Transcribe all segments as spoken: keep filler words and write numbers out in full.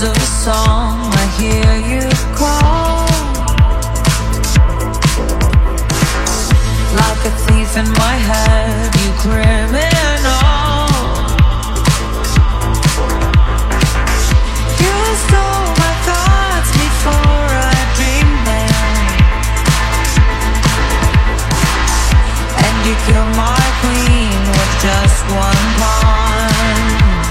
words of a song, I hear you call. Like a thief in my head, you criminal. You stole my thoughts before I dreamed them, and you killed my queen with just one pawn.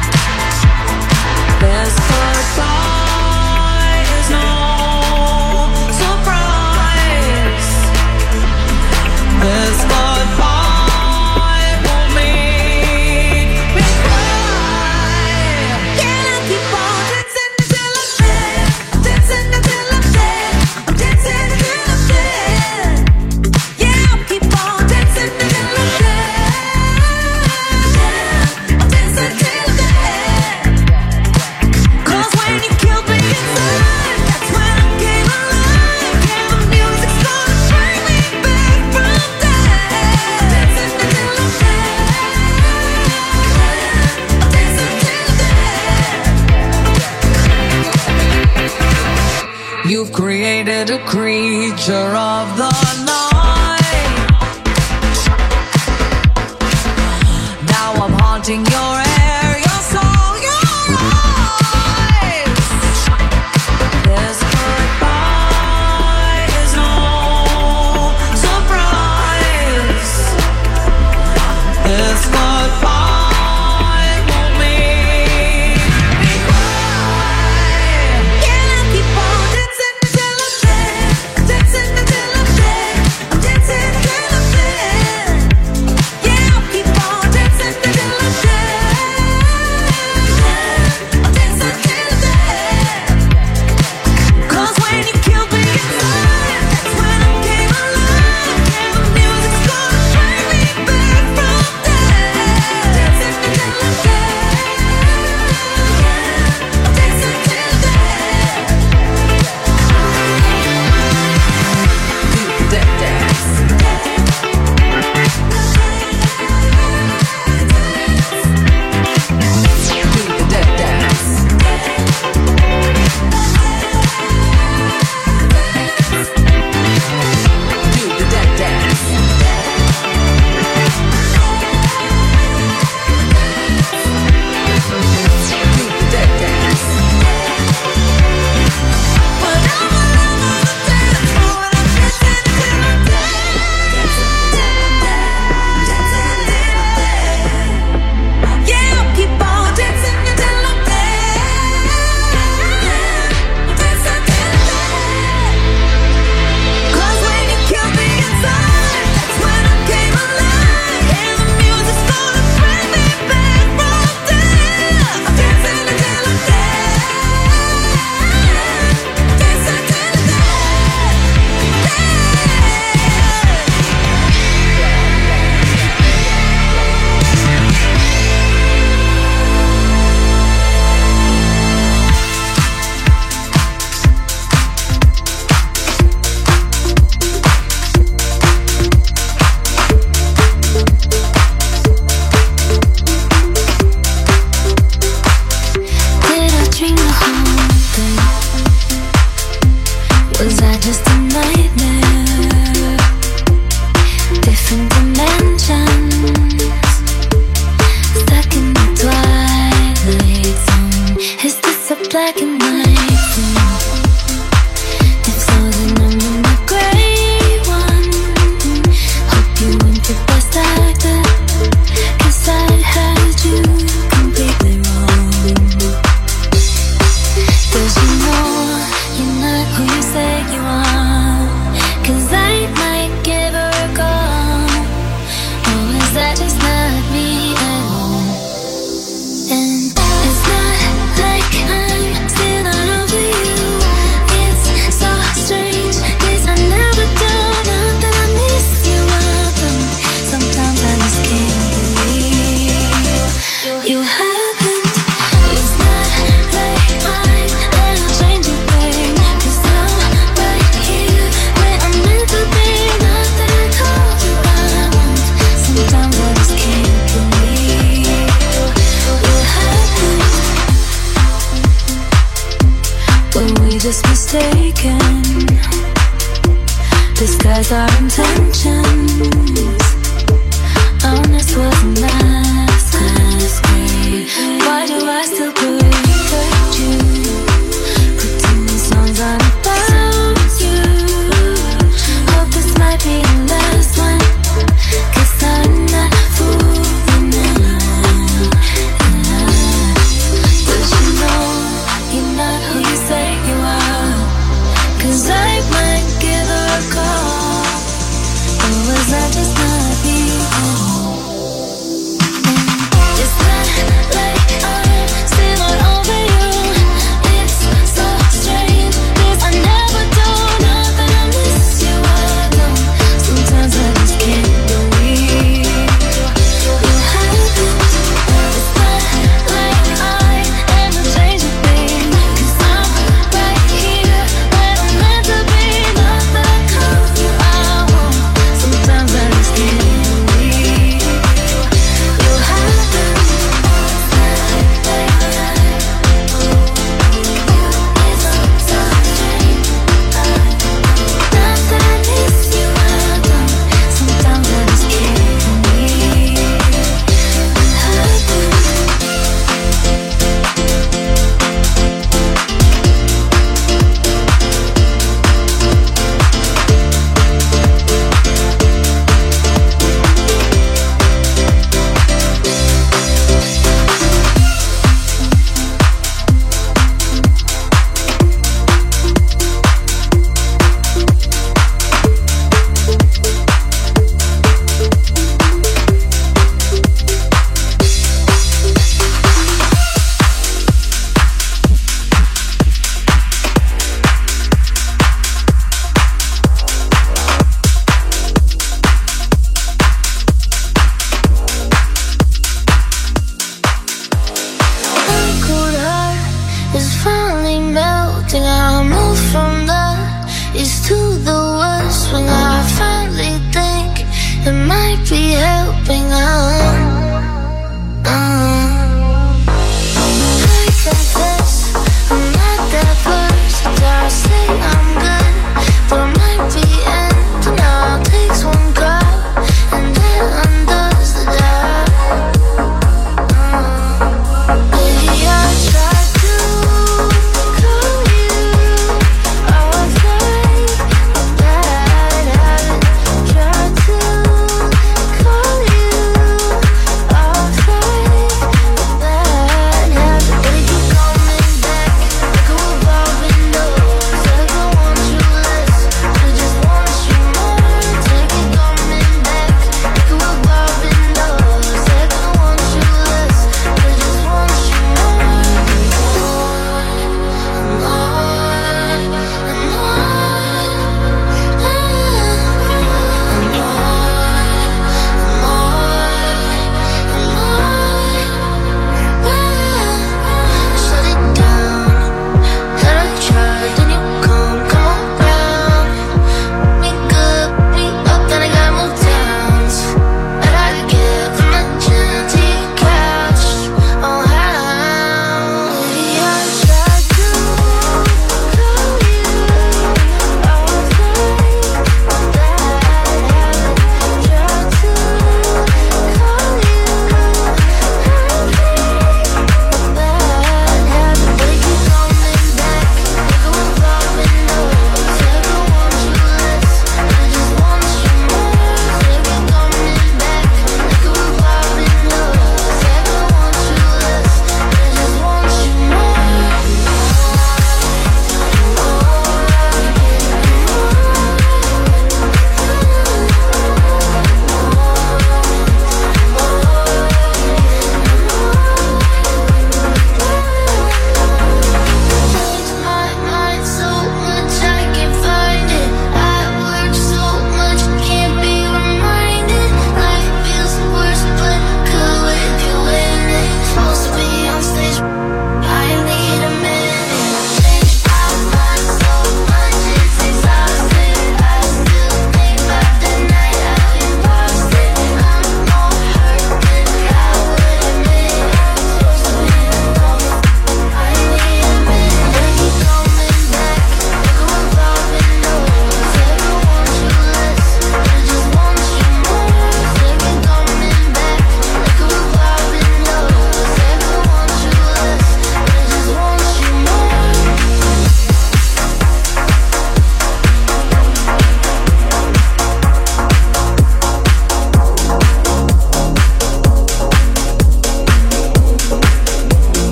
This goodbye is no surprise. This goodbye will make me cry. Can I keep on dancing until I'm dead? Dancing until I'm dead. I'm dancing until I'm dead. Yeah, I'll keep on dancing until I'm dead. I'm dancing till I'm dead. 'Cause when you killed me inside, that's when I came alive. Yeah, the music's gonna bring me back from dead. Dancing until I'm dead. I'm dancing till dead. You've created a creature of the night. Now I'm haunting your air, your soul, your eyes. This goodbye is no surprise. This goodbye will make me cry. Can I keep on dancing until I'm dead? Dancing until I'm dead. I'm dancing until I'm dead. Yeah, I'll keep on dancing until I'm dead. was our intentions. Honest wasn't last grade. Why do I still protect you? Putting these songs on about you. Hope this might be the last one, 'cause I'm not fooling anyone. But you know you're not who you say you are, 'cause I might give her a call. Or was I just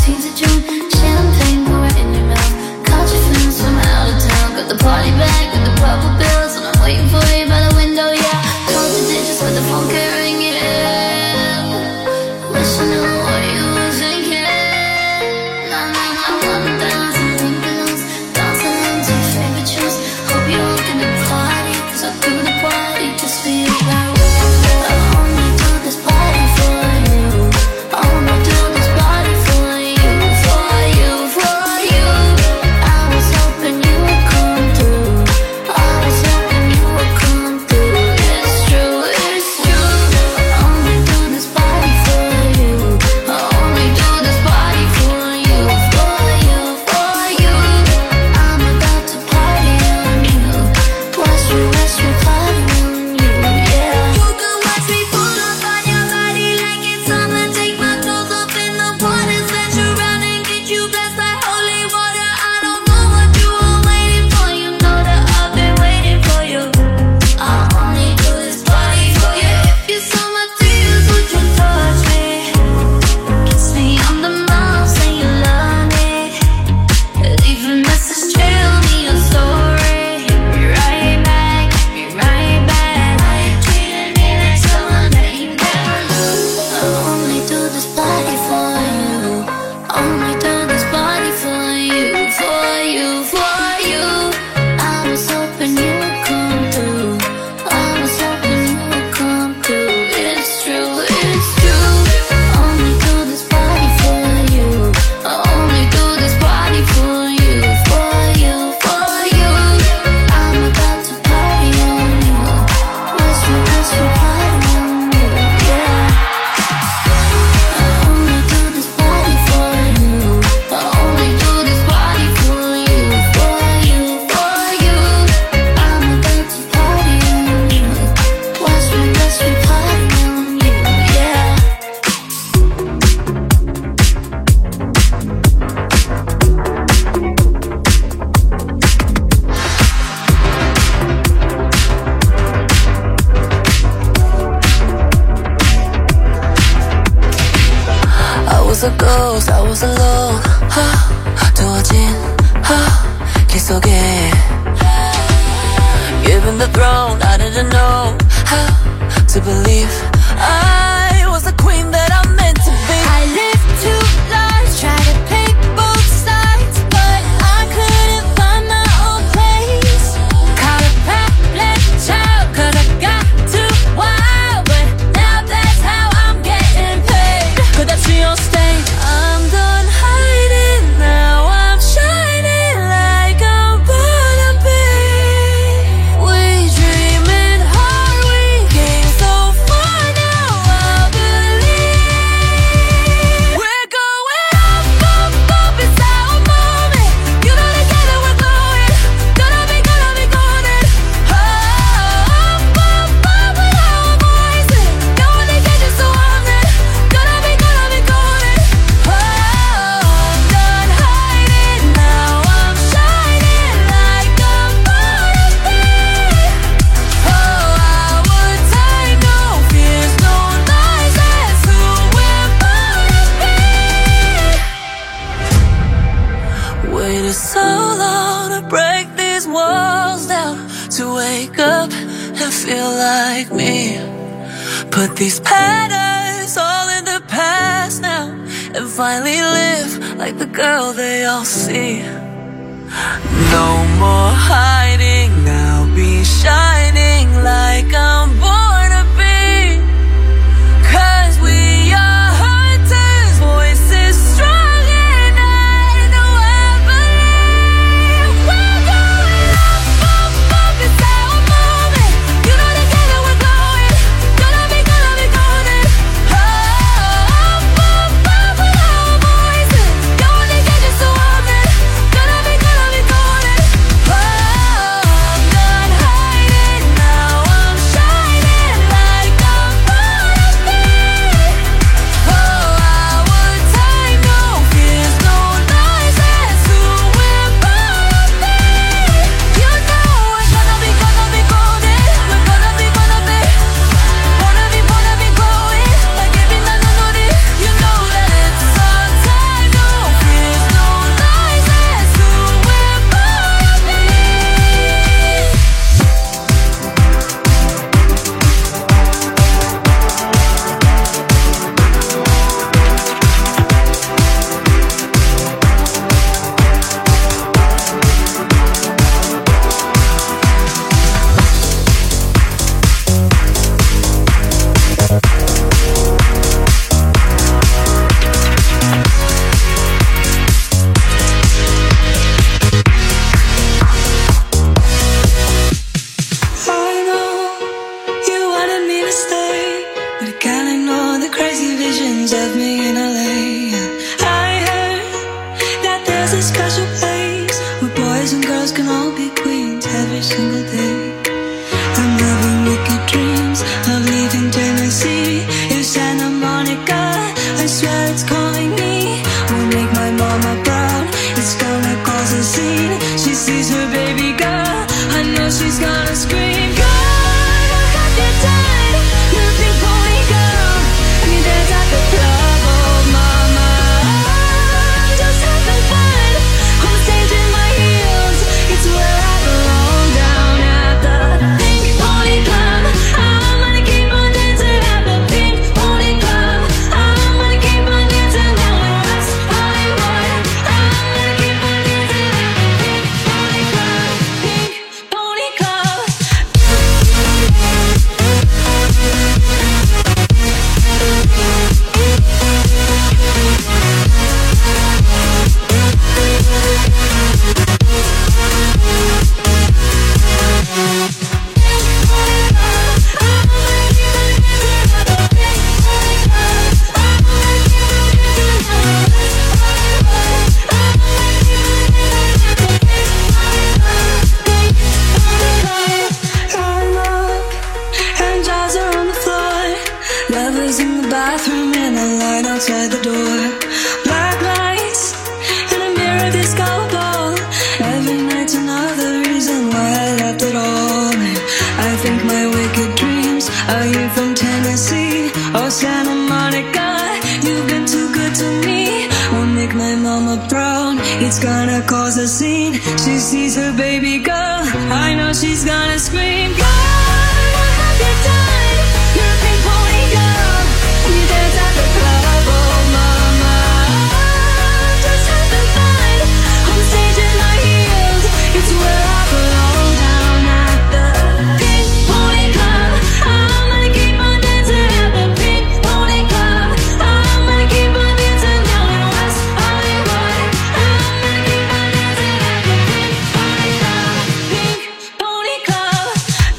teens of June. Champagne pouring in your mouth. Caught your friends from out of town. Got the party bag, got the purple bills, and I'm waiting for you by the window, yeah. Called the digits, but the phone can't ring it. Wish I knew what you were thinking. Nah, nah, nah, one thousand pink balloons, bouncing into your favorite tunes. Hope you're working the party, cause I threw the party just for you. I only do this party for you. I only do this party for you, for you, for you. I was hoping you would come through. I was hoping you would come through. It's true, it's true. I only do this party for you. I only do this party for you, for you, for you. I'm about to party on you. Watch me, watch me party on you, yeah. You can watch me pull up on your body like it's summer. Take my clothes off in the party, splash around and get you blessed like holy water. I don't know what you were waiting for. You know that I've been waiting for you. I only do this party for you. If you saw my tears, would you touch me? Kiss me on the mouth, say you love me. Leave a message, tell me your story. Hit me right back, hit me right back. Treating me like someone that you never knew. I only do this party for you. Only do this party for you, for you, for you. I was hoping you would come through. I was hoping you would come through. It's true, it's true. Only do this party for you. I only do this party for you, for you, for you. I'm about to party on you. Watch me, watch me party on you, yeah. I only do this party for you. I only do this party for you, for you, for you. I'm about to party on you. Watch me, watch me party on you, yeah. I was a ghost, I was alone. 두어진 길 속에 Given the throne, I didn't know how to believe I was the queen that I'm meant to be. I lived two lives, tried to pick both sides, but I couldn't find my own place. Caught a problem child, cause I got too wild, but now that's how I'm getting paid. 끝없이 on stage I'm done hiding, now I'm shining like I'm born to be. We dreaming hard, we came so far, now I believe. We're going up, up, up, it's our moment. You know together we're glowing, gonna be, gonna be golden. Oh, up, up, up with our voices, going to get you so I'm there, gonna be, gonna be golden. Oh, I'm done hiding, now I'm shining like I'm born to be. Oh, our time, no fears, no lies, that's who we're born to be. Waited so long to break these walls down, to wake up and feel like me. Put these patterns all in the past now, and finally live like the girl they all see. No more hiding, now be shining like I'm born to be. Cause we are hunters, voices strong, and I know I believe. We're going up, up, up, it's our moment. You know together we're glowing, gonna be, gonna be golden. Oh, up, up, up with our voices, going to get you so I'm there, gonna be, gonna be golden. Oh, I'm done hiding, now I'm shining on the throne. It's gonna cause a scene. She sees her baby girl, I know she's gonna scream.